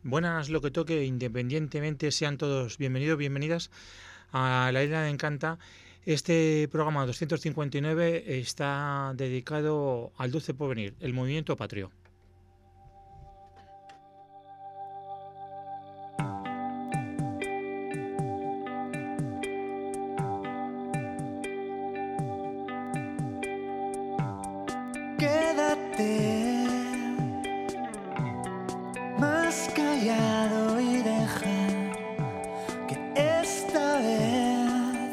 Buenas, lo que toque, independientemente, sean todos bienvenidos, bienvenidas a La Isla de Encanta. Este programa 259 está dedicado al Dulce Porvenir, el movimiento patrio. Quédate más callado y deja que esta vez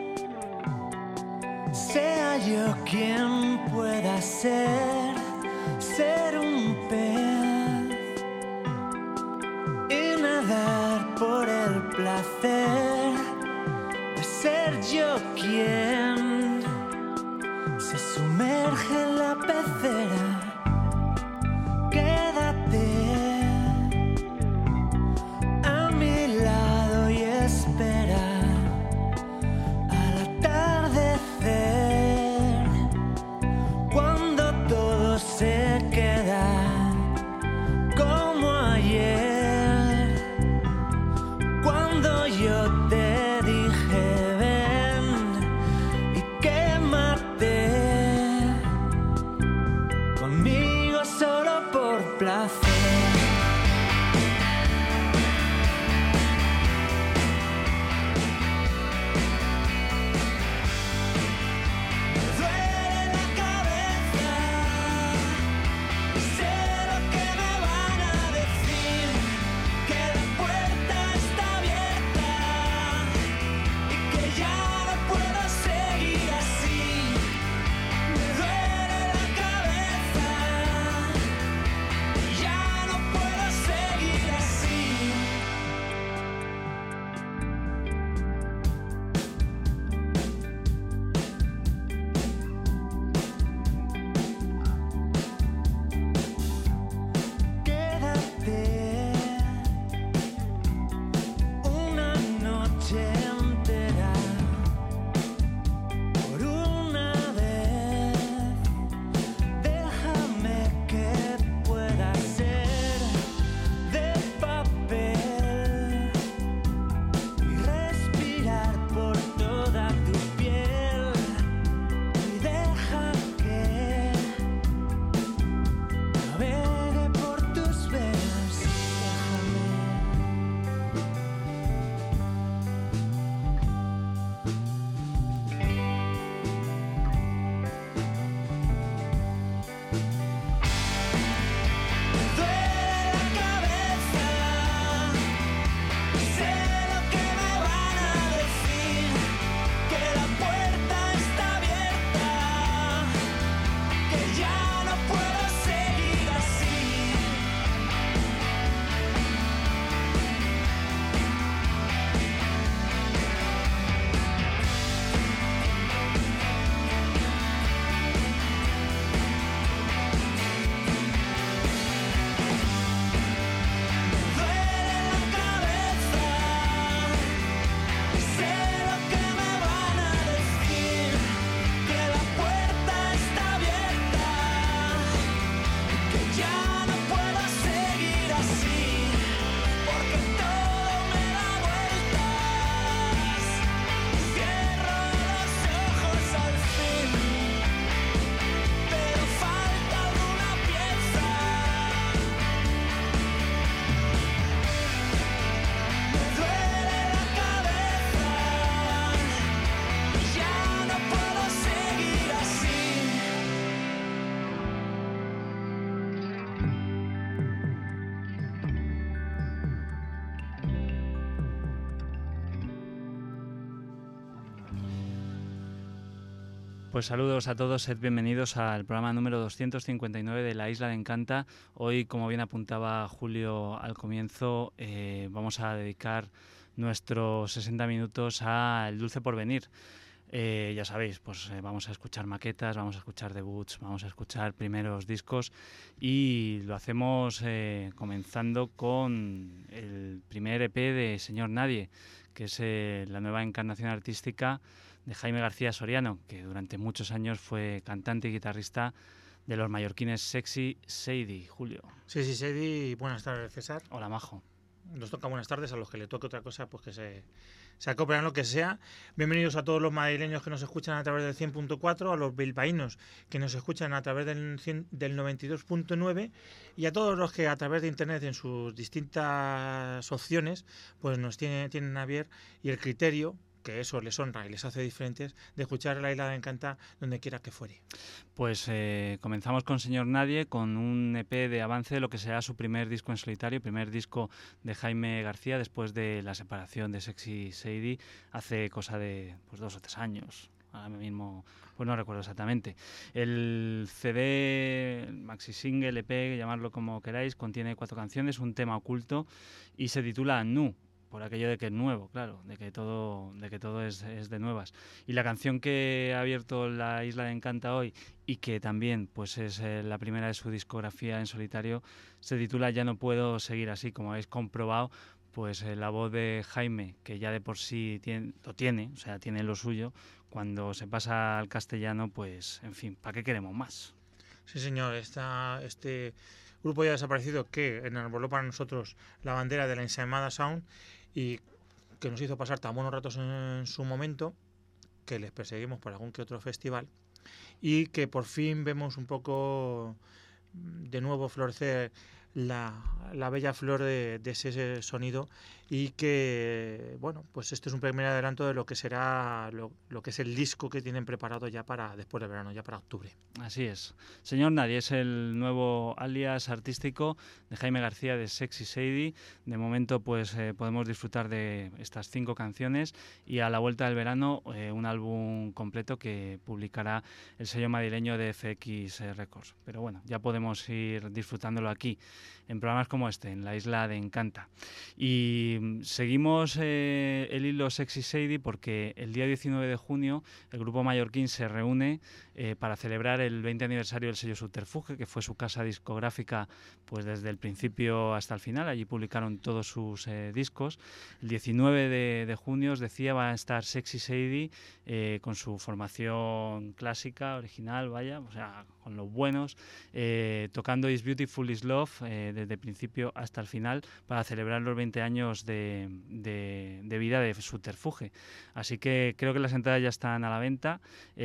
sea yo quien pueda ser un pez y nadar por el placer de ser yo quien se sumerge en la pecera. Quédate a mi lado y espera al atardecer, cuando todo se queda como ayer, cuando yo te dije ven y quémate conmigo solo por placer. Pues saludos a todos, sed bienvenidos al programa número 259 de La Isla de Encanta. Hoy, como bien apuntaba Julio al comienzo, vamos a dedicar nuestros 60 minutos al Dulce Porvenir. Ya sabéis, pues vamos a escuchar maquetas, vamos a escuchar debuts, vamos a escuchar primeros discos y lo hacemos comenzando con el primer EP de Señor Nadie, que es la nueva encarnación artística de Jaime García Soriano, que durante muchos años fue cantante y guitarrista de los mallorquines Sexy Sadie, Julio. Sí, Sadie, buenas tardes, César. Hola, Majo. Nos toca buenas tardes, a los que le toque otra cosa, pues que se acoplen lo que sea. Bienvenidos a todos los madrileños que nos escuchan a través del 100.4, a los bilbaínos que nos escuchan a través del 92.9 y a todos los que a través de internet en sus distintas opciones pues nos tienen a ver y el criterio, que eso les honra y les hace diferentes, de escuchar La Isla de Encanta donde quiera que fuere. Pues comenzamos con Señor Nadie, con un EP de avance de lo que será su primer disco en solitario, primer disco de Jaime García después de la separación de Sexy Sadie hace cosa de 2 o 3 años. Ahora mismo pues no recuerdo exactamente. El CD, maxi single, EP, llamarlo como queráis, contiene 4 canciones, un tema oculto y se titula Nu. Por aquello de que es nuevo, claro, de que todo es de nuevas. Y la canción que ha abierto La Isla de Encanta hoy y que también pues es la primera de su discografía en solitario, se titula Ya no puedo seguir así. Como habéis comprobado, pues la voz de Jaime, que ya de por sí tiene lo suyo, cuando se pasa al castellano, pues en fin, ¿para qué queremos más? Sí, señor, este grupo ya desaparecido que enarboló para nosotros la bandera de la Ensaimada Sound y que nos hizo pasar tan buenos ratos en su momento, que les perseguimos por algún que otro festival y que por fin vemos un poco de nuevo florecer la bella flor de ese sonido y que, bueno, pues este es un primer adelanto de lo que será lo que es el disco que tienen preparado ya para después del verano, ya para octubre. Así es. Señor Nadie es el nuevo alias artístico de Jaime García de Sexy Sadie. De momento pues podemos disfrutar de estas 5 canciones y a la vuelta del verano un álbum completo que publicará el sello madrileño de FX Records. Pero bueno, ya podemos ir disfrutándolo aquí en programas como este, en La Isla de Encanta. Y seguimos el hilo Sexy Sadie porque el día 19 de junio el grupo mallorquín se reúne para celebrar el 20 aniversario del sello Subterfuge, que fue su casa discográfica pues desde el principio hasta el final. Allí publicaron todos sus discos. El 19 de junio, os decía, va a estar Sexy Sadie con su formación clásica, original, vaya, o sea, con los buenos, tocando Is Beautiful Is Love desde el principio hasta el final para celebrar los 20 años de vida de Subterfuge. Así que creo que las entradas ya están a la venta.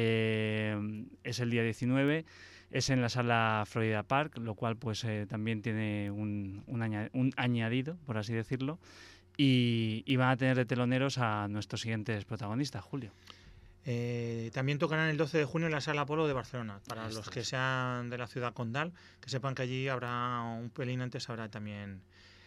Es el día 19, es en la sala Florida Park, lo cual pues también tiene un añadido, por así decirlo, y van a tener de teloneros a nuestros siguientes protagonistas, Julio. También tocarán el 12 de junio en la Sala Apolo de Barcelona. Para los que sean de la ciudad condal, que sepan que allí habrá un pelín antes, habrá también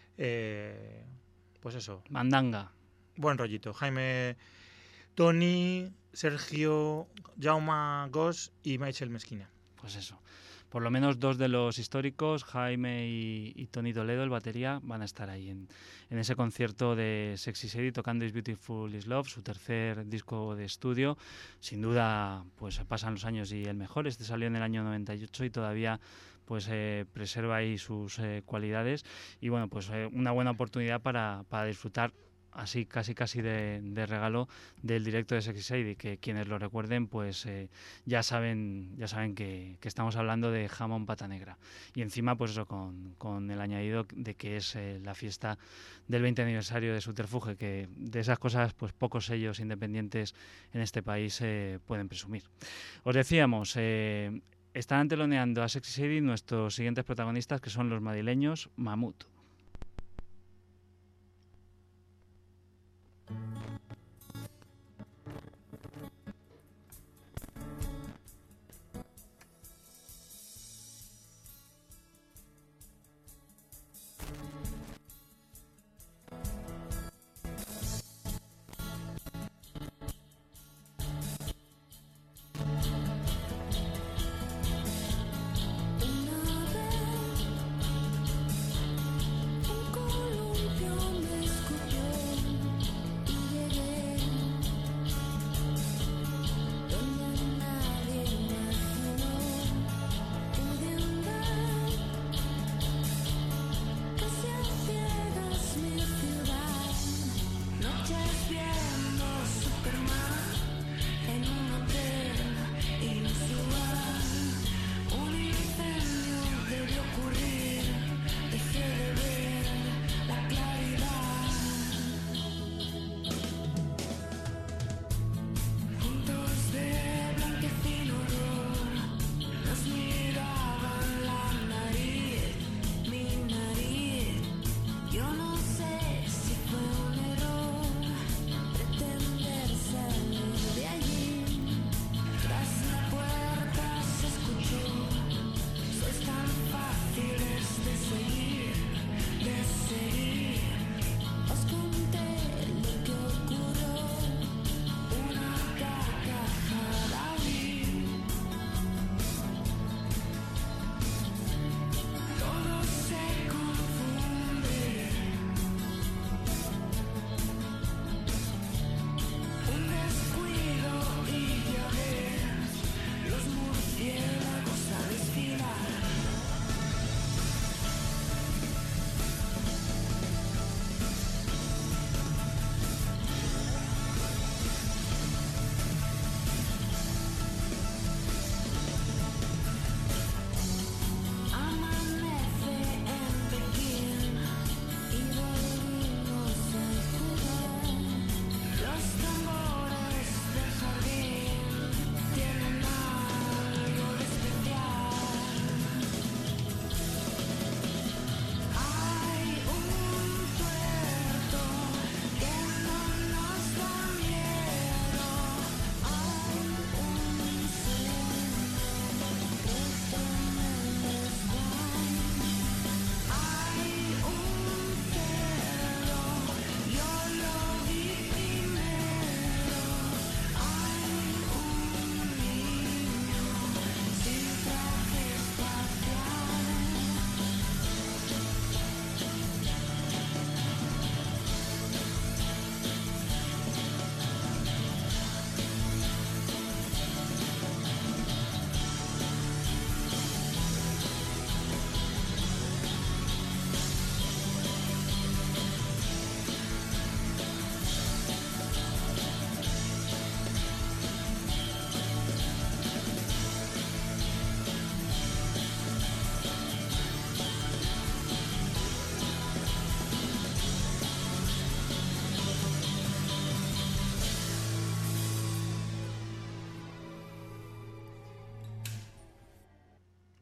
pues eso, mandanga, buen rollito. Jaime, Toni, Sergio, Jaume Gos y Michael Mesquina. Pues eso, por lo menos 2 de los históricos, Jaime y Toni Toledo, el batería, van a estar ahí en ese concierto de Sexy Sadie tocando Is Beautiful Is Love, su tercer disco de estudio. Sin duda, pues pasan los años y el mejor. Este salió en el año 98 y todavía pues preserva ahí sus cualidades. Y bueno, pues una buena oportunidad para disfrutar así casi de regalo del directo de Sexy Sadie, que quienes lo recuerden pues ya saben que estamos hablando de jamón pata negra y encima pues eso con el añadido de que es la fiesta del 20 aniversario de Subterfuge, que de esas cosas pues pocos sellos independientes en este país pueden presumir. Os decíamos, están teloneando a Sexy Sadie nuestros siguientes protagonistas, que son los madrileños Mamut.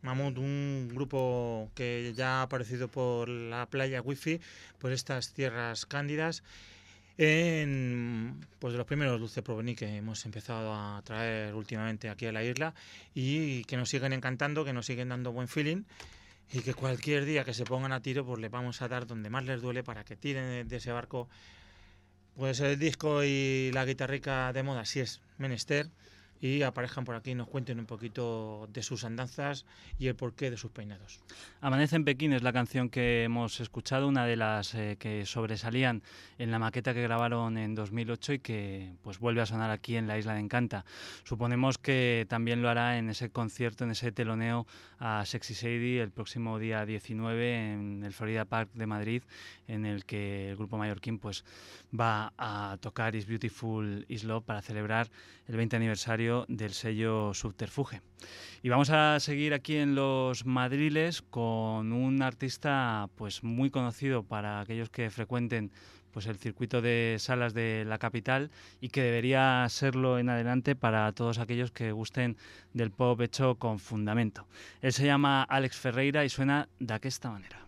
Mamut, un grupo que ya ha aparecido por la playa Wi-Fi, por estas tierras cándidas, en pues de los primeros Dulce Porvenir que hemos empezado a traer últimamente aquí a la isla y que nos siguen encantando, que nos siguen dando buen feeling y que cualquier día que se pongan a tiro pues les vamos a dar donde más les duele para que tiren de ese barco. Puede ser el disco y la guitarrica de moda si es menester y aparezcan por aquí y nos cuenten un poquito de sus andanzas y el porqué de sus peinados. Amanece en Pekín es la canción que hemos escuchado, una de las que sobresalían en la maqueta que grabaron en 2008 y que pues vuelve a sonar aquí en la Isla de Encanta. Suponemos que también lo hará en ese concierto, en ese teloneo a Sexy Sadie el próximo día 19 en el Florida Park de Madrid, en el que el grupo mallorquín pues va a tocar Is Beautiful Is Love para celebrar el 20 aniversario del sello Subterfuge. Y vamos a seguir aquí en los Madriles con un artista pues muy conocido para aquellos que frecuenten pues el circuito de salas de la capital y que debería serlo en adelante para todos aquellos que gusten del pop hecho con fundamento. Él se llama Alex Ferreira y suena de esta manera.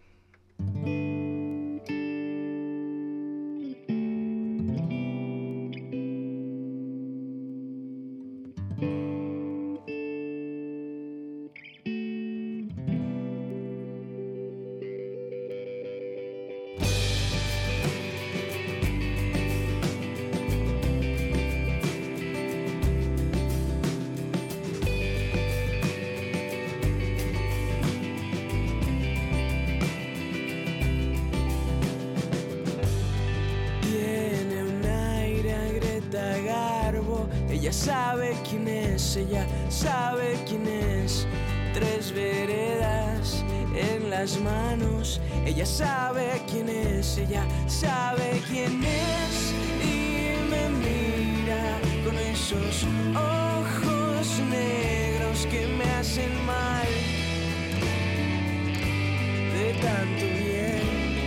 Ella sabe quién es, ella sabe quién es. 3 veredas en las manos. Ella sabe quién es, ella sabe quién es. Y me mira con esos ojos negros que me hacen mal de tanto bien.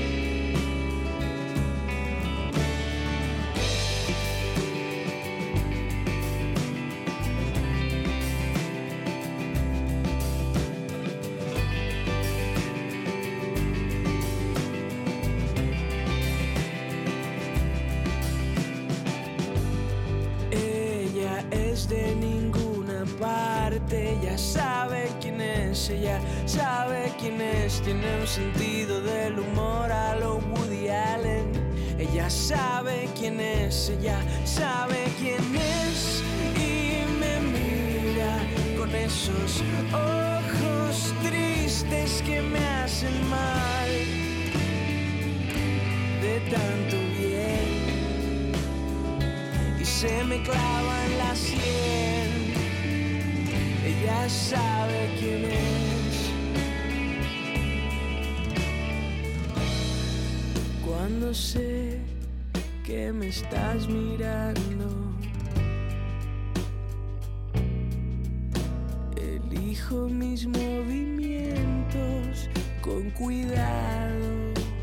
De ninguna parte, ella sabe quién es, ella sabe quién es, tiene un sentido del humor a lo Woody Allen. Ella sabe quién es, ella sabe quién es y me mira con esos ojos tristes que me hacen mal de tanto bien. Se me clava en la sien. Ella sabe quién es. Cuando sé que me estás mirando, elijo mis movimientos con cuidado.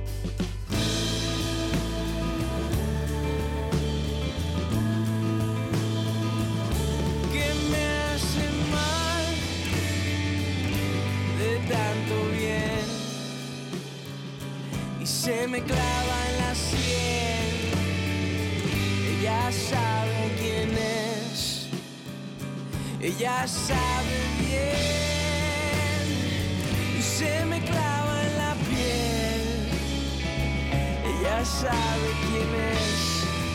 Se me clava en la sien. Ella sabe quién es. Ella sabe bien. Y se me clava en la piel. Ella sabe quién es.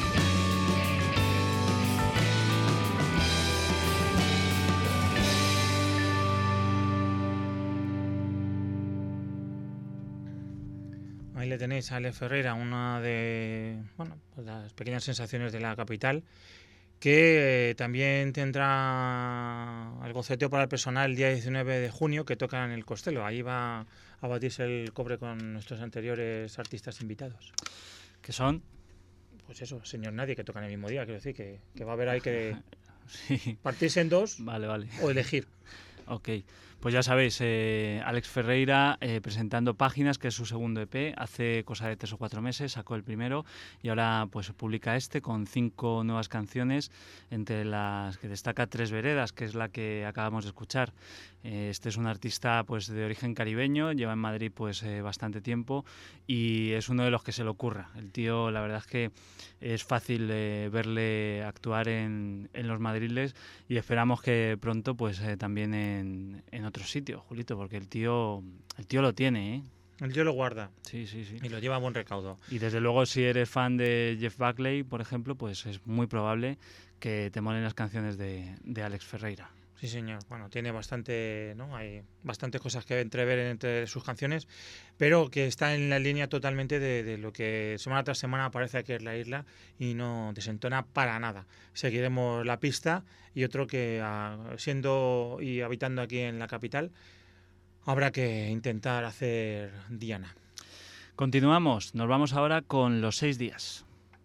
Ahí le tenéis a Alex Ferreira, una de pues las pequeñas sensaciones de la capital, que también tendrá el goceteo para el personal el día 19 de junio, que toca en el Costello. Ahí va a batirse el cobre con nuestros anteriores artistas invitados. ¿Qué son? Pues eso, Señor Nadie, que tocan el mismo día. Quiero decir que va a haber ahí que sí. Partirse en dos vale. o elegir. Ok, pues ya sabéis, Alex Ferreira presentando Páginas, que es su segundo EP, hace cosa de 3 o 4 meses, sacó el primero y ahora pues publica este con 5 nuevas canciones, entre las que destaca 3 veredas, que es la que acabamos de escuchar. Este es un artista pues de origen caribeño, lleva en Madrid pues bastante tiempo y es uno de los que se le ocurra. El tío, la verdad es que es fácil verle actuar en los madriles y esperamos que pronto pues también en otros sitios, Julito, porque el tío lo tiene, ¿eh? El tío lo guarda. Sí, sí, sí. Y lo lleva a buen recaudo. Y desde luego, si eres fan de Jeff Buckley, por ejemplo, pues es muy probable que te molen las canciones de Alex Ferreira. Sí, señor. Bueno, tiene bastante, ¿no? Hay bastantes cosas que entrever entre sus canciones, pero que está en la línea totalmente de lo que semana tras semana aparece aquí en la isla y no desentona para nada. Seguiremos la pista y otro que, siendo y habitando aquí en la capital, habrá que intentar hacer Diana. Continuamos. Nos vamos ahora con Los 6 días.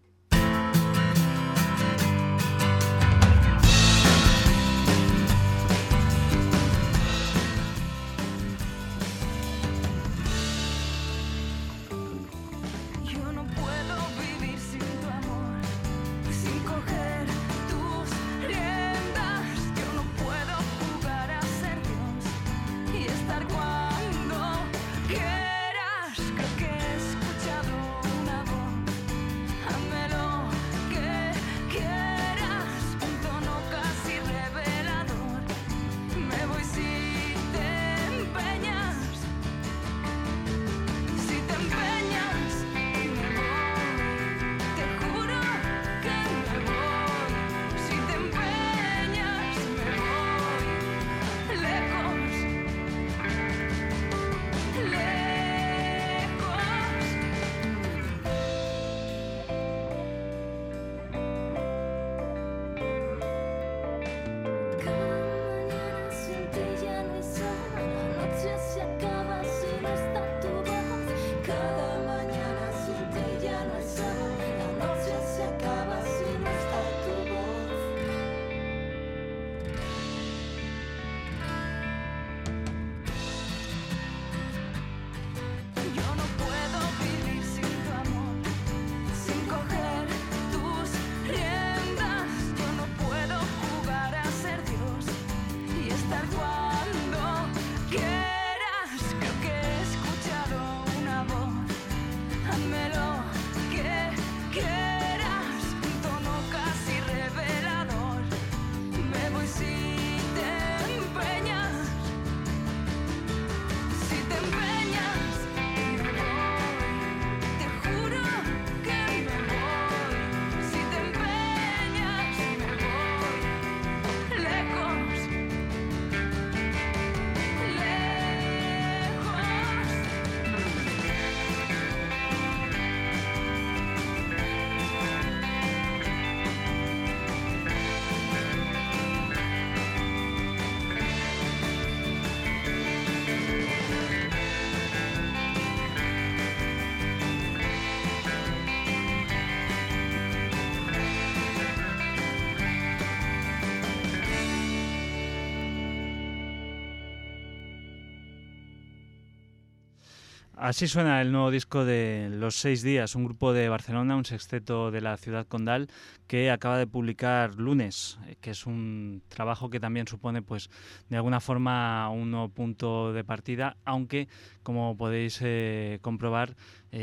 Así suena el nuevo disco de Los 6 días, un grupo de Barcelona, un sexteto de la ciudad condal que acaba de publicar Lunes, que es un trabajo que también supone, pues, de alguna forma un nuevo punto de partida, aunque, como podéis comprobar,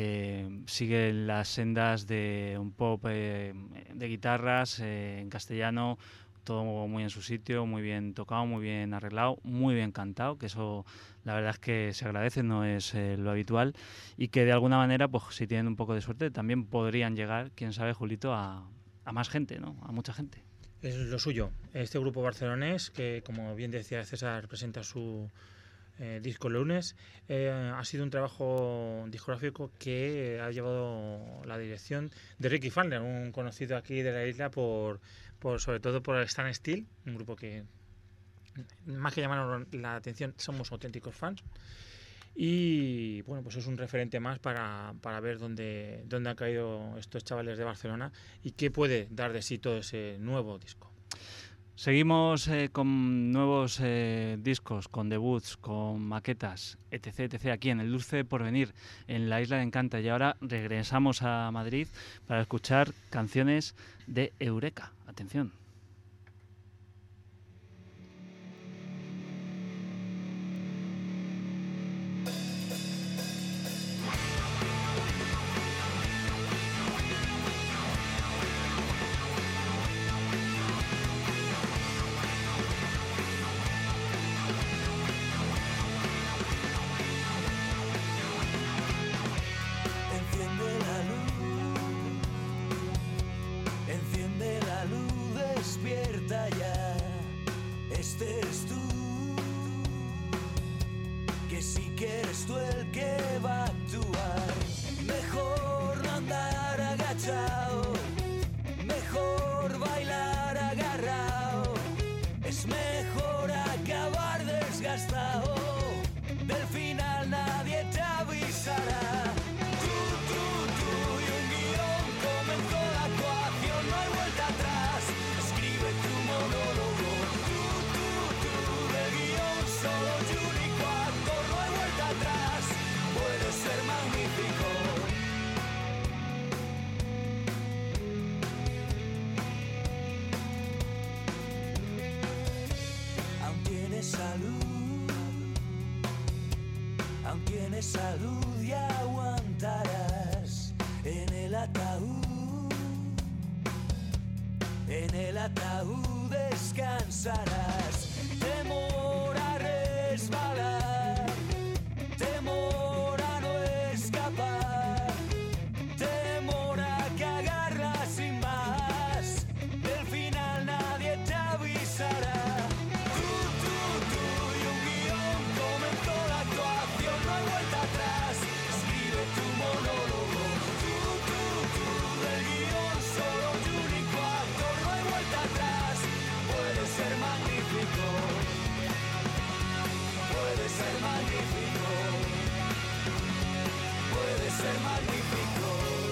sigue las sendas de un pop de guitarras en castellano, todo muy en su sitio, muy bien tocado, muy bien arreglado, muy bien cantado, que eso la verdad es que se agradece, no es lo habitual, y que de alguna manera, pues si tienen un poco de suerte, también podrían llegar, quién sabe, Julito, a más gente, ¿no? A mucha gente. Es lo suyo. Este grupo barcelonés, que como bien decía César, presenta su disco Lunes, ha sido un trabajo discográfico que ha llevado la dirección de Ricky Fandler, un conocido aquí de la isla por sobre todo por Stan Steel, un grupo que más que llamarnos la atención somos auténticos fans, y bueno, pues es un referente más para ver dónde han caído estos chavales de Barcelona y qué puede dar de sí todo ese nuevo disco. Seguimos con nuevos discos, con debuts, con maquetas, etc, etc, aquí en el Dulce Porvenir, en la Isla de Encanta. Y ahora regresamos a Madrid para escuchar canciones de Eureka. Atención. eres tú el que va a actuar. Mejor no andar agachado, mejor bailar agarrado, es mejor acabar desgastado, del final nadie te avisará. Y un guión comenzó la actuación, no hay vuelta atrás, escribe tu monólogo. Del guión solo y único actor, no hay vuelta atrás, puede ser magnífico. Aún tienes salud, aún tienes salud y aguantarás en el ataúd, en el ataúd descansarás. Temor a resbalar, temor a no escapar, temor a cagarla sin más, del final nadie te avisará. Y un guión comenzó la actuación, no hay vuelta atrás, escribe tu monólogo. Del guión solo y único actor, no hay vuelta atrás, puede ser magnífico, puede ser magnífico, puede ser magnífico.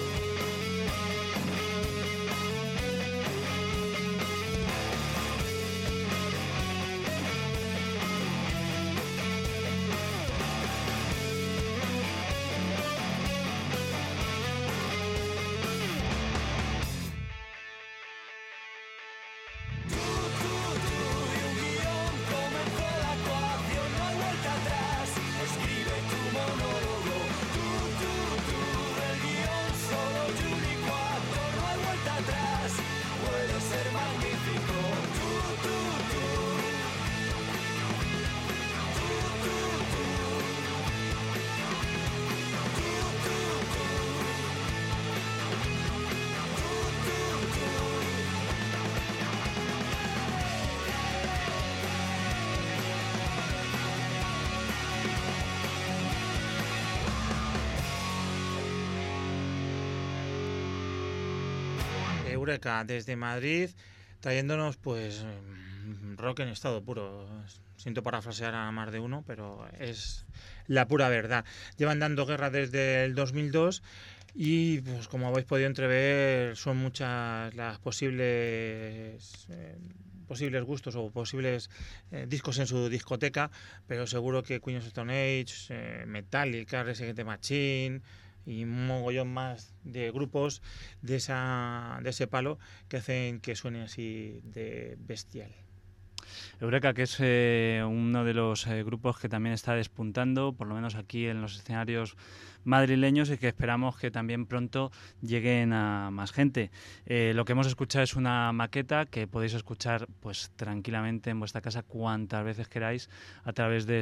Y un guión comenzó la actuación, no hay vuelta atrás, escribe tu monólogo. Del guión solo y único actor, no hay vuelta atrás, puede ser magnífico. Eureka desde Madrid, trayéndonos pues rock en estado puro. Siento parafrasear a más de uno, pero es la pura verdad. Llevan dando guerra desde el 2002 y pues como habéis podido entrever son muchas las posibles gustos o posibles discos en su discoteca, pero seguro que Queen of the Stone Age, Metallica, Rage Against the Machine y un mogollón más de grupos de ese palo que hacen que suene así de bestial. Eureka, que es uno de los grupos que también está despuntando, por lo menos aquí en los escenarios madrileños, y que esperamos que también pronto lleguen a más gente. Lo que hemos escuchado es una maqueta que podéis escuchar pues tranquilamente en vuestra casa cuantas veces queráis a través de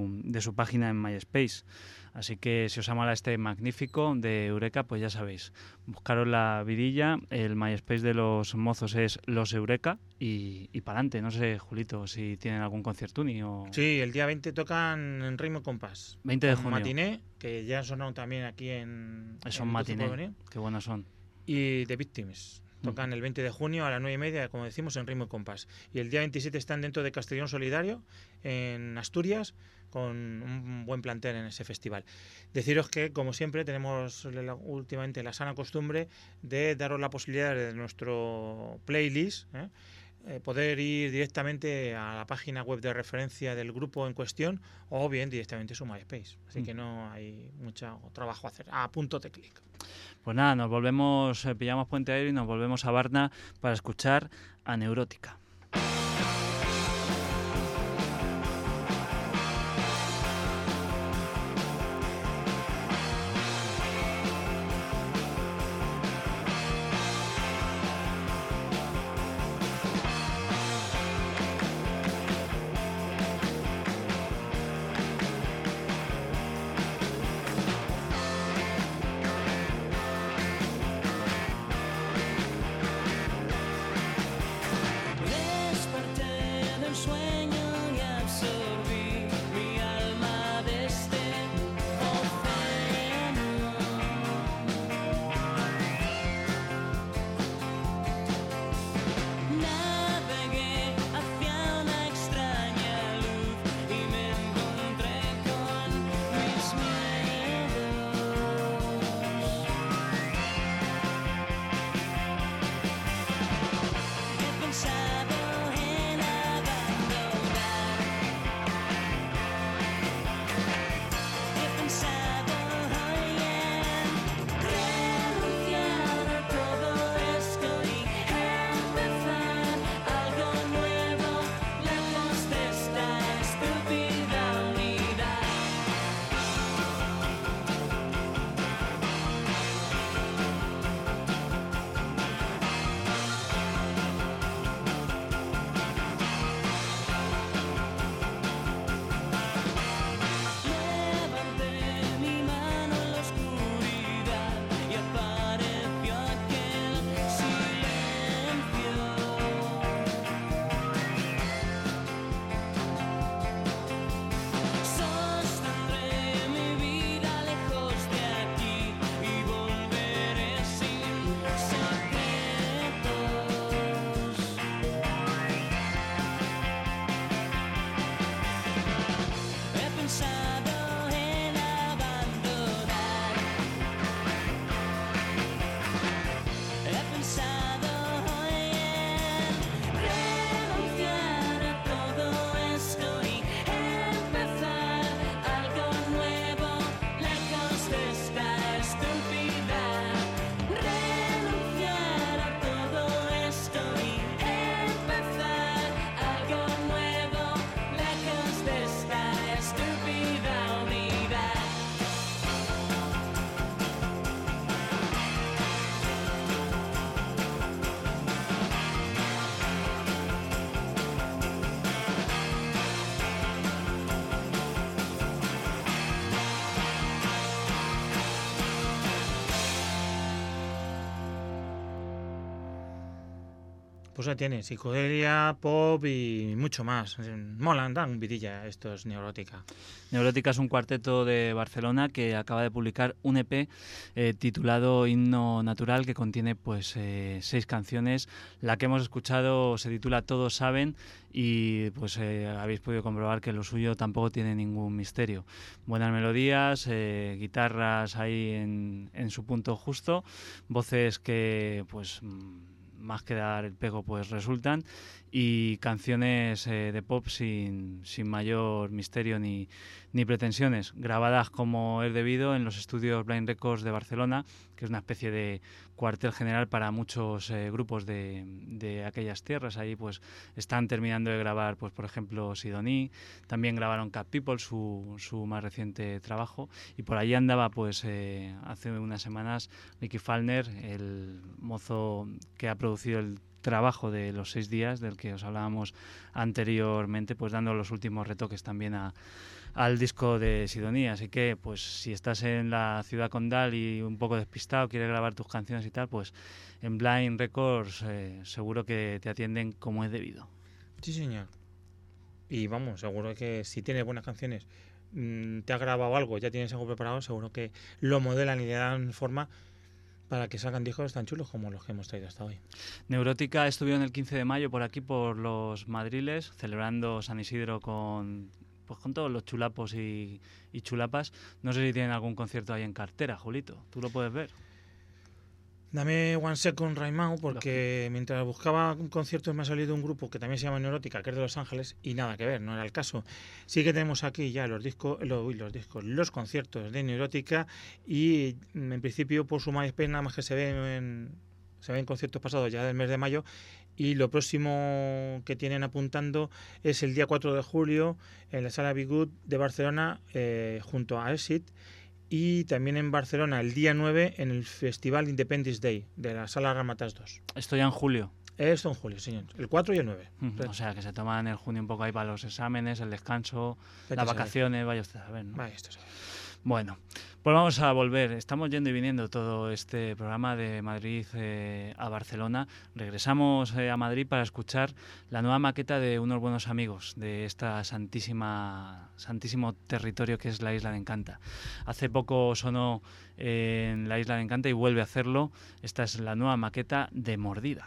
su página en MySpace. Así que si os mola este magnífico de Eureka, pues ya sabéis, buscaros la vidilla, el MySpace de los mozos es Los Eureka y pa'lante. No sé, Julito, si tienen algún conciertuni o... Sí, el día 20 tocan en Ritmo Compás. 20 de junio. Matiné, que ya han sonado también aquí en... Son Matiné, qué buenos son. Y The Victims. Tocan el 20 de junio a las 9:30, como decimos, en Ritmo Compás. Y el día 27 están dentro de Castellón Solidario, en Asturias, con un buen plantel en ese festival. Deciros que, como siempre, tenemos últimamente la sana costumbre de daros la posibilidad de nuestro playlist, poder ir directamente a la página web de referencia del grupo en cuestión o bien directamente a su MySpace. Así que no hay mucho trabajo a hacer, a punto de clic. Pues nada, nos volvemos, pillamos Puente Aéreo y nos volvemos a Varna para escuchar a Neurótica. Ven Pues ya tiene psicodelia, pop y mucho más. Molan, dan vidilla estos Neurótica. Neurótica es un cuarteto de Barcelona que acaba de publicar un EP titulado Himno Natural, que contiene pues 6 canciones. La que hemos escuchado se titula Todos Saben y pues habéis podido comprobar que lo suyo tampoco tiene ningún misterio. Buenas melodías, guitarras ahí en su punto justo, voces que pues más que dar el pego pues resultan, y canciones de pop sin mayor misterio ni pretensiones, grabadas como es debido en los estudios Blind Records de Barcelona, que es una especie de cuartel general para muchos grupos de aquellas tierras. Ahí pues están terminando de grabar, pues por ejemplo Sidoní, también grabaron Cat People, su más reciente trabajo, y por allí andaba pues hace unas semanas Ricky Falner, el mozo que ha producido el trabajo de los 6 días del que os hablábamos anteriormente, pues dando los últimos retoques también al disco de Sidoní. Así que pues si estás en la ciudad condal y un poco despistado, quieres grabar tus canciones y tal, pues en Blind Records seguro que te atienden como es debido. Sí, señor. Y vamos, seguro que si tienes buenas canciones, te has grabado algo, ya tienes algo preparado, seguro que lo modelan y le dan forma para que salgan discos tan chulos como los que hemos traído hasta hoy. Neurótica estuvieron el 15 de mayo por aquí, por los Madriles, celebrando San Isidro con todos los chulapos y chulapas. No sé si tienen algún concierto ahí en cartera, Julito. ¿Tú lo puedes ver? Dame one second right now, porque mientras buscaba conciertos me ha salido un grupo que también se llama Neurótica, que es de Los Ángeles, y nada que ver, no era el caso. Sí que tenemos aquí ya los conciertos de Neurótica, y en principio por su MySpace nada más que se ven conciertos pasados ya del mes de mayo, y lo próximo que tienen apuntando es el día 4 de julio en la Sala Be Good de Barcelona, junto a Exit. Y también en Barcelona el día 9 en el Festival Independence Day de la Sala Ramatas 2. Esto ya en julio. Esto en julio, señor. El 4 y el 9. O sea, que se toman el junio un poco ahí para los exámenes, el descanso, las vacaciones, vaya usted a ver, ¿no? Vaya usted a ver. Bueno, pues vamos a volver. Estamos yendo y viniendo todo este programa de Madrid a Barcelona. Regresamos a Madrid para escuchar la nueva maqueta de unos buenos amigos de esta santísimo territorio que es la Isla de Encanta. Hace poco sonó en la Isla de Encanta y vuelve a hacerlo. Esta es la nueva maqueta de Mordida.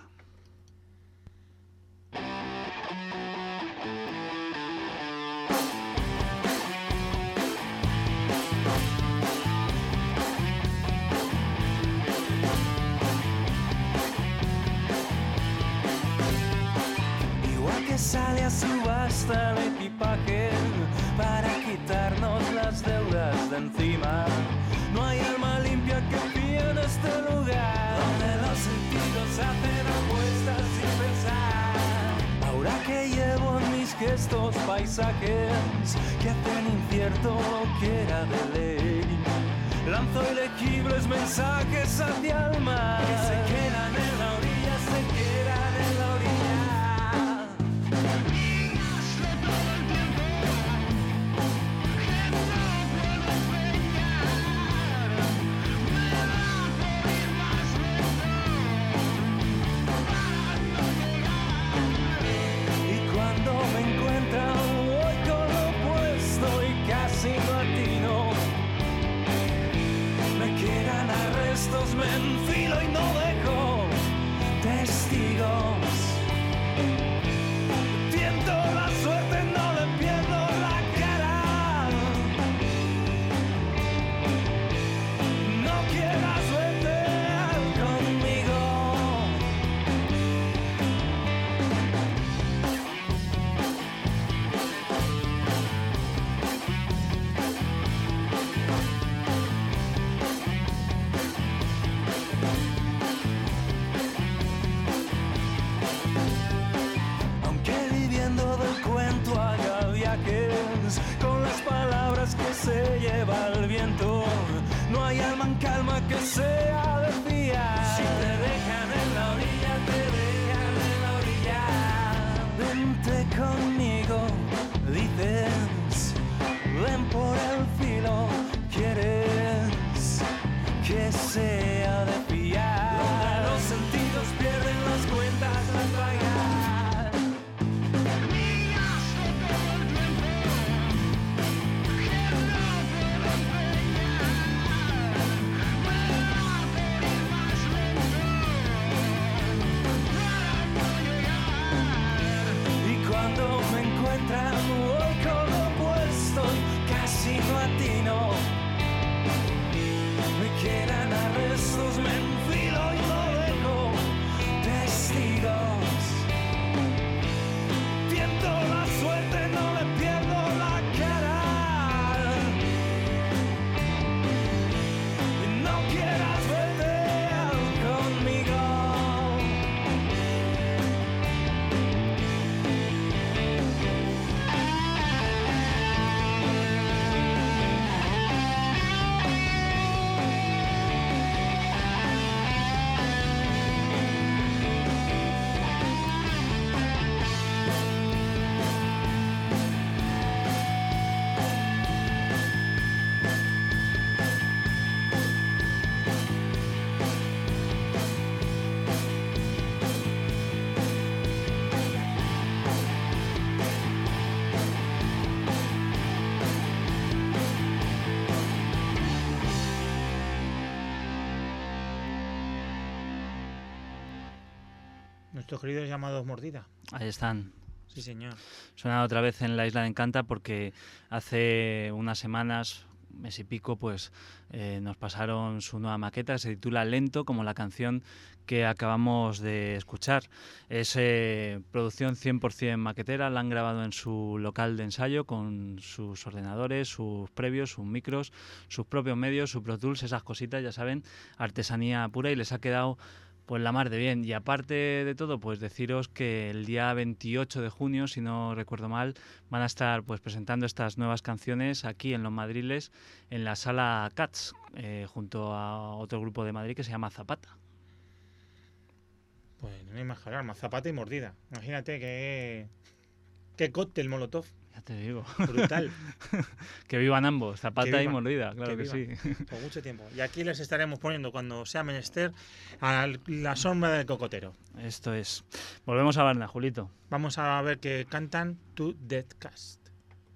Sale a subasta el equipaje para quitarnos las deudas de encima. No hay alma limpia que pille en este lugar donde los sentidos hacen apuestas sin pensar. Ahora que llevo en mis gestos paisajes que hacen incierto lo que era de ley, lanzo ilegibles mensajes hacia el mar que se quedan en la orilla, se quedan en la orilla. Me enfilo y no dejo testigos. Tiento la suerte, no le pierdo la cara. No quieras verte conmigo. Con las palabras que se lleva el viento, no hay alma en calma que sea de fiar. Si te dejan en la orilla, te dejan en la orilla. Vente conmigo, dices, ven por el filo, quieres que sea de fiar. Donde los sentidos pierden las cuentas, las traigan. Nuestros queridos llamados Mordida. Ahí están. Sí, señor. Suena otra vez en la Isla de Encanta porque hace unas semanas, mes y pico, pues nos pasaron su nueva maqueta, se titula Lento, como la canción que acabamos de escuchar. Es producción 100% maquetera, la han grabado en su local de ensayo con sus ordenadores, sus previos, sus micros, sus propios medios, su Pro Tools, esas cositas, ya saben, artesanía pura, y les ha quedado pues la mar de bien. Y aparte de todo, pues deciros que el día 28 de junio, si no recuerdo mal, van a estar pues presentando estas nuevas canciones aquí en Los Madriles, en la Sala Cats, junto a otro grupo de Madrid que se llama Zapata. Pues no hay más que hablar, más Zapata y Mordida. Imagínate qué cóctel Molotov. Ya te digo. Brutal. Que vivan ambos, Zapata y Mordida, claro que sí. Por mucho tiempo. Y aquí les estaremos poniendo, cuando sea menester, a la sombra del cocotero. Esto es. Volvemos a Varna, Julito. Vamos a ver que cantan To Dead Cast.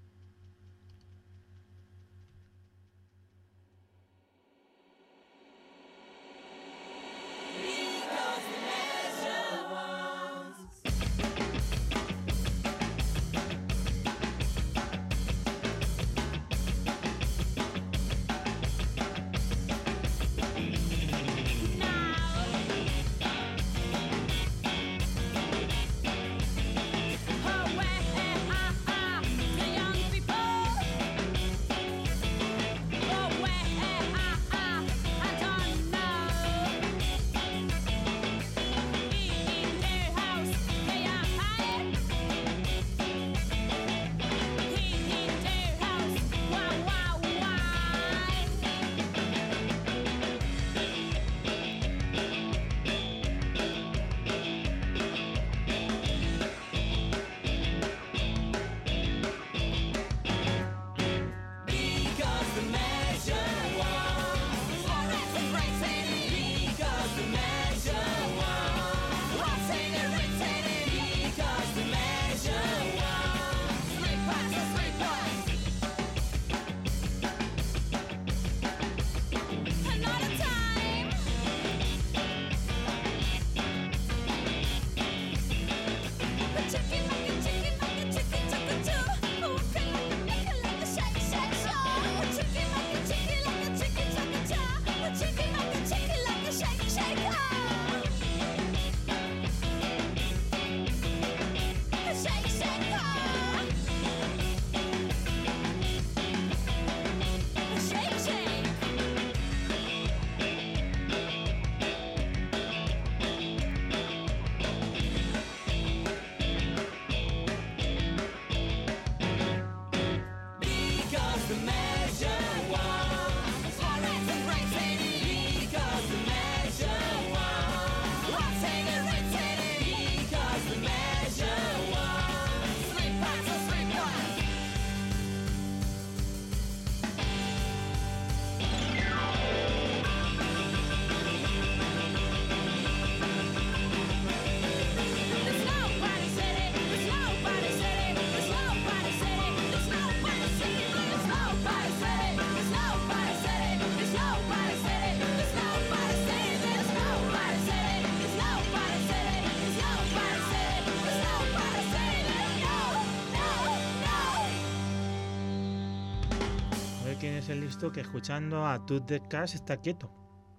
¿Quién es el listo que escuchando a To Dead Cast está quieto?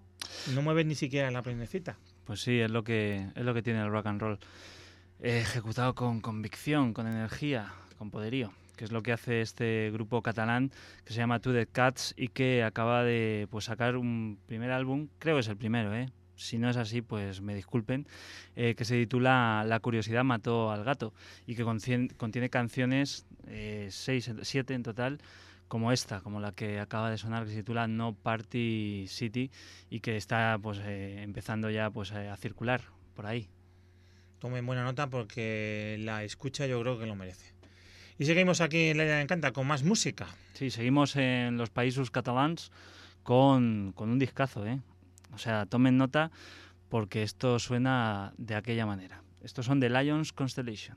No mueve ni siquiera la peinecita. Pues sí, es lo que tiene el rock and roll. Ejecutado con convicción, con energía, con poderío, que es lo que hace este grupo catalán que se llama To Dead Cats y que acaba de pues sacar un primer álbum, creo que es el primero, si no es así, pues me disculpen, que se titula La curiosidad mató al gato y que contiene canciones, 7 en total, como esta, como la que acaba de sonar, que se titula No Party City y que está pues empezando ya pues a circular por ahí. Tomen buena nota porque la escucha yo creo que lo merece. Y seguimos aquí en La Isla de Encanta con más música. Sí, seguimos en los Països Catalans con un discazo, O sea, tomen nota porque esto suena de aquella manera. Estos son The Lions Constellation.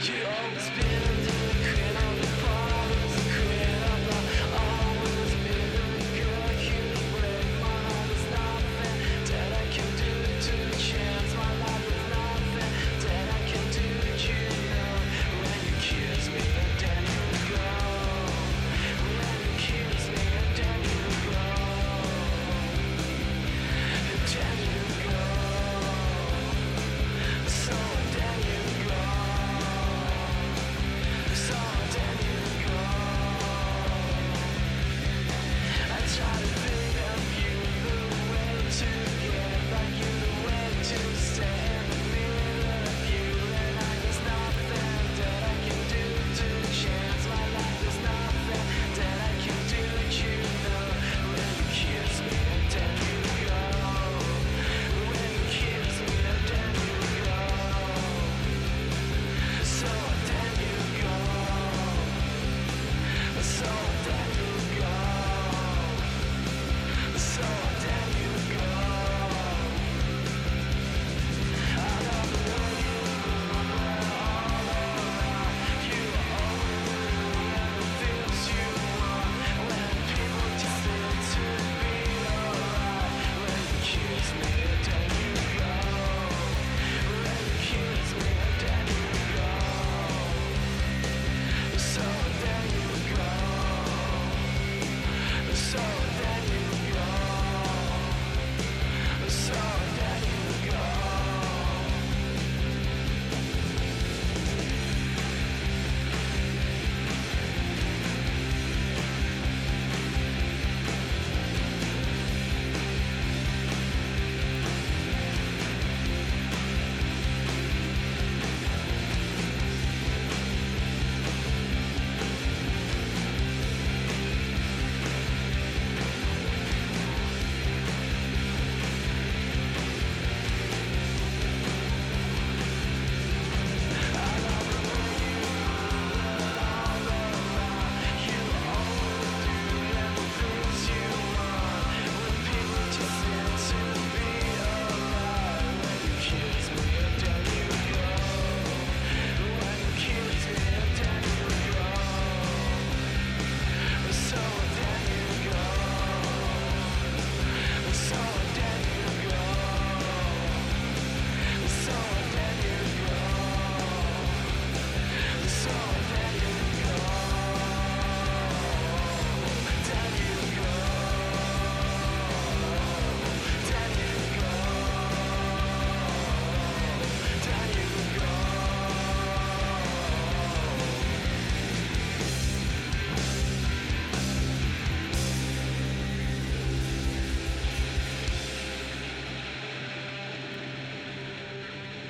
Always been the creator of the past, creator of the always been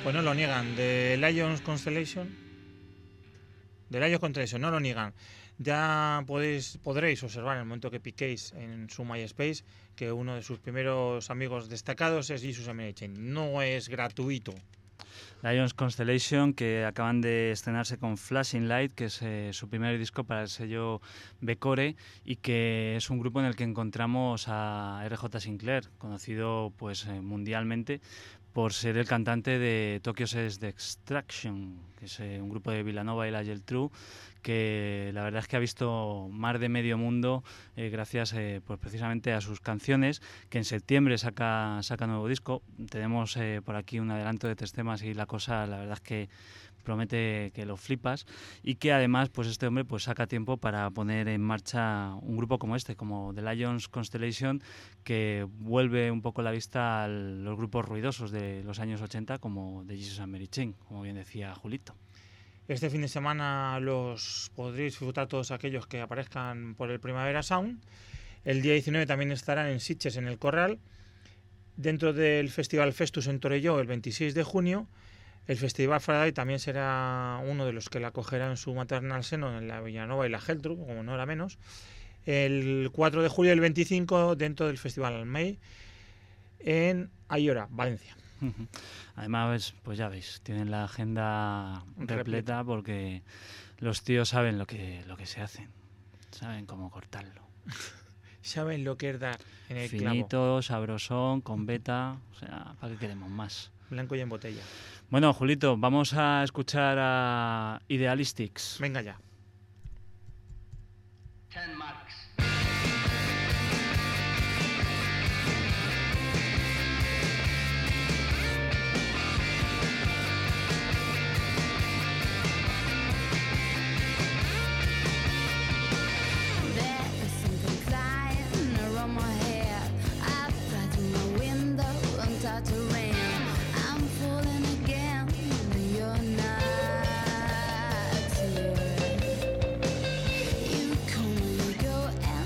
Pues no lo niegan, de Lions Constellation, no lo niegan. Ya podréis observar en el momento que piquéis en su MySpace que uno de sus primeros amigos destacados es Jesus Mary Chain. No es gratuito. Lions Constellation, que acaban de estrenarse con Flashing Light, que es su primer disco para el sello Becore, y que es un grupo en el que encontramos a R.J. Sinclair, conocido pues mundialmente por ser el cantante de Tokyo Sex The Extraction, que es un grupo de Villanova y la Geltrú, que la verdad es que ha visto más de medio mundo gracias pues precisamente a sus canciones, que en septiembre saca nuevo disco. Tenemos por aquí un adelanto de 3 temas y la cosa, la verdad es que promete que lo flipas, y que además pues este hombre pues saca tiempo para poner en marcha un grupo como este, como The Lions Constellation, que vuelve un poco la vista a los grupos ruidosos de los años 80 como The Jesus and Mary Chain, como bien decía Julito. Este fin de semana los podréis disfrutar todos aquellos que aparezcan por el Primavera Sound. El día 19 también estarán en Sitges, en el Corral, dentro del Festival Festus en Torelló el 26 de junio. El Festival Faraday también será uno de los que la acogerá en su maternal seno en la Villanova y la Geltrú, como no era menos. El 4 de julio y el 25 dentro del Festival Almey en Ayora, Valencia. Además, pues ya veis, tienen la agenda repleta porque los tíos saben lo que se hacen, saben cómo cortarlo. Saben lo que es dar en el finito, clavo. Sabrosón, con beta, o sea, ¿para qué queremos más? Blanco y en botella. Bueno, Julito, vamos a escuchar a Idealistics. Venga ya. 10 marks. You come and go and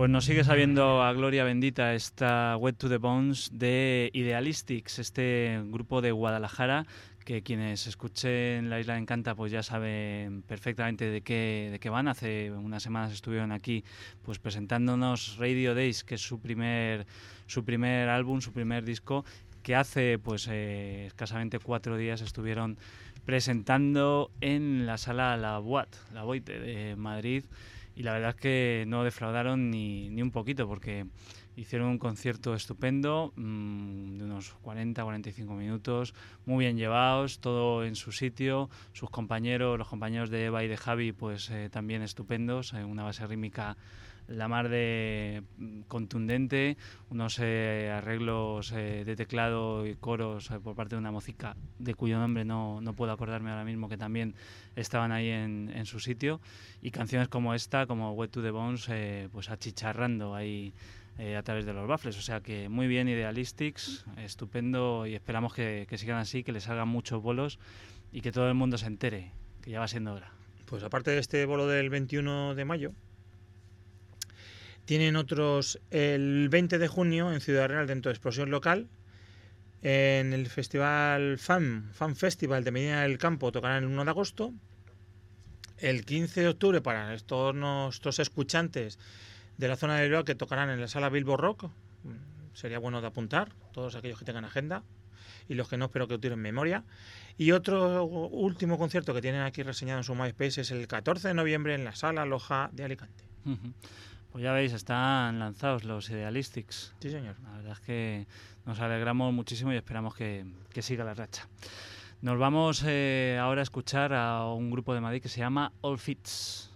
Pues nos sigue sabiendo a gloria bendita esta Wet to the Bones de Idealistics, este grupo de Guadalajara, que quienes escuchen La Isla de Encanta pues ya saben perfectamente de qué van. Hace unas semanas estuvieron aquí pues presentándonos Radio Days, que es su primer álbum, su primer disco, que hace pues escasamente 4 días estuvieron presentando en la sala La Boite de Madrid, y la verdad es que no defraudaron ni un poquito, porque hicieron un concierto estupendo, de unos 40-45 minutos, muy bien llevados, todo en su sitio. Los compañeros de Eva y de Javi, pues también estupendos, una base rítmica la mar de contundente, unos arreglos de teclado y coros por parte de una música de cuyo nombre no puedo acordarme ahora mismo, que también estaban ahí en su sitio, y canciones como esta, como Wet to the Bones, pues achicharrando ahí a través de los baffles. O sea que muy bien Idealistics, estupendo, y esperamos que sigan así, que les salgan muchos bolos y que todo el mundo se entere, que ya va siendo hora. Pues aparte de este bolo del 21 de mayo, tienen otros el 20 de junio en Ciudad Real, dentro de Explosión Local. En el festival Fan Festival de Medina del Campo tocarán el 1 de agosto. El 15 de octubre, para estos nuestros escuchantes de la zona de Bilbao, que tocarán en la sala Bilbo Rock. Sería bueno de apuntar, todos aquellos que tengan agenda, y los que no, espero que lo tienen en memoria. Y otro último concierto que tienen aquí reseñado en su MySpace es el 14 de noviembre en la sala Loja de Alicante. Pues ya veis, están lanzados los Idealistics. Sí, señor. La verdad es que nos alegramos muchísimo y esperamos que siga la racha. Nos vamos ahora a escuchar a un grupo de Madrid que se llama All Fits.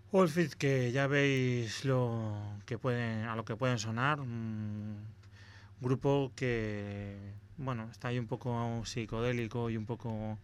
All Fits, que ya veis a lo que pueden sonar, un grupo que, bueno, está ahí un poco psicodélico y un poco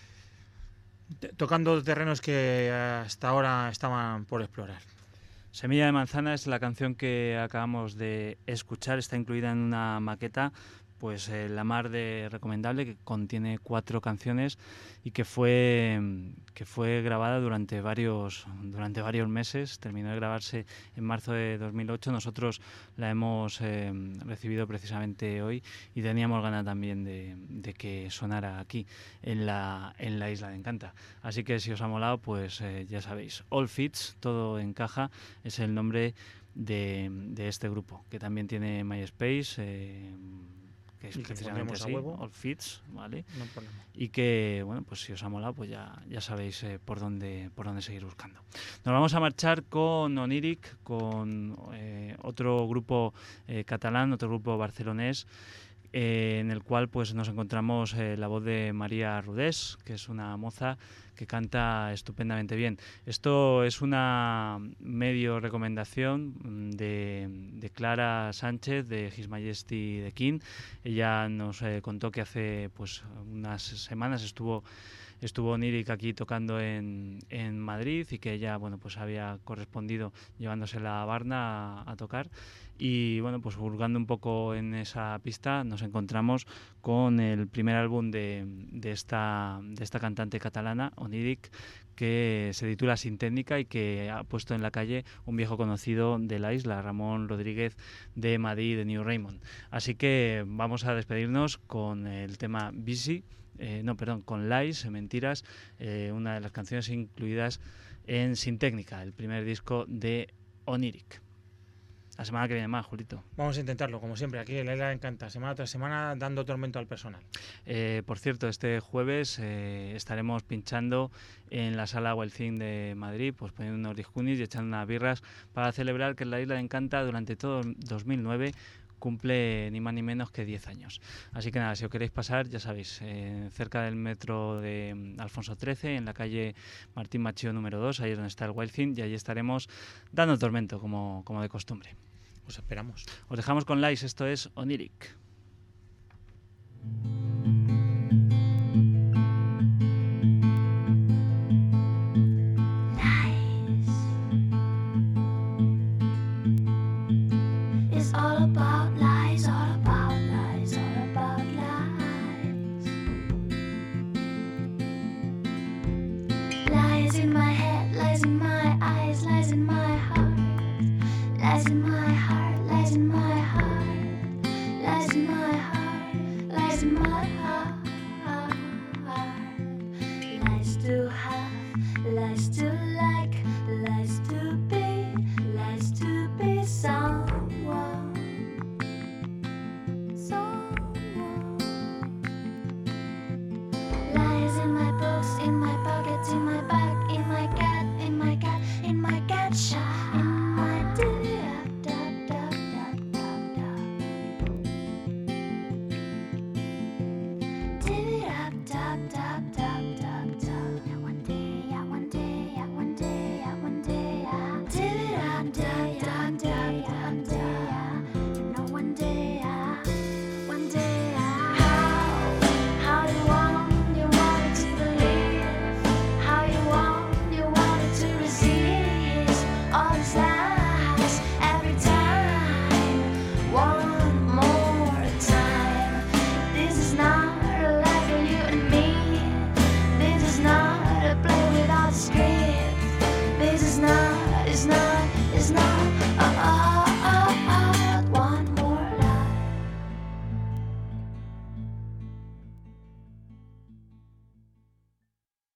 tocando terrenos que hasta ahora estaban por explorar. Semilla de manzana es la canción que acabamos de escuchar, está incluida en una maqueta pues la mar de recomendable, que contiene 4 canciones y que fue grabada durante varios meses. Terminó de grabarse en marzo de 2008. Nosotros la hemos recibido precisamente hoy y teníamos ganas también de que sonara aquí en la Isla de Encanta. Así que si os ha molado, pues ya sabéis, All Fits, todo encaja, es el nombre de este grupo, que también tiene MySpace, que es precisamente así, All Fits, ¿vale? No hay problema. Y que, bueno, pues si os ha molado, pues ya sabéis por dónde seguir buscando. Nos vamos a marchar con Oníric, con otro grupo catalán, otro grupo barcelonés, en el cual pues nos encontramos la voz de María Rodés, que es una moza que canta estupendamente bien. Esto es una medio recomendación de Clara Sánchez, de His Majesty the King. Ella nos contó que hace pues unas semanas estuvo Oníric aquí tocando en Madrid, y que ella, bueno, pues había correspondido llevándose la Barna a tocar. Y bueno, pues hurgando un poco en esa pista nos encontramos con el primer álbum de esta cantante catalana, Oníric, que se titula Sin Técnica y que ha puesto en la calle un viejo conocido de la isla, Ramón Rodríguez de Madrid, de New Raymond. Así que vamos a despedirnos con el tema Busy, con Lies, Mentiras, una de las canciones incluidas en Sin Técnica, el primer disco de Oníric. La semana que viene más, Julito. Vamos a intentarlo, como siempre, aquí en la Isla de Encanta, semana tras semana, dando tormento al personal. Por cierto, este jueves estaremos pinchando en la sala Wild Thing de Madrid, pues poniendo unos discunis y echando unas birras para celebrar que la Isla de Encanta durante todo 2009 cumple ni más ni menos que 10 años. Así que nada, si os queréis pasar, ya sabéis, cerca del metro de Alfonso XIII, en la calle Martín Machío número 2, ahí es donde está el Wild Thing, y allí estaremos dando tormento, como de costumbre. Os esperamos. Os dejamos con Lies, esto es Oníric. Lies in my heart, lies in my heart, lies in my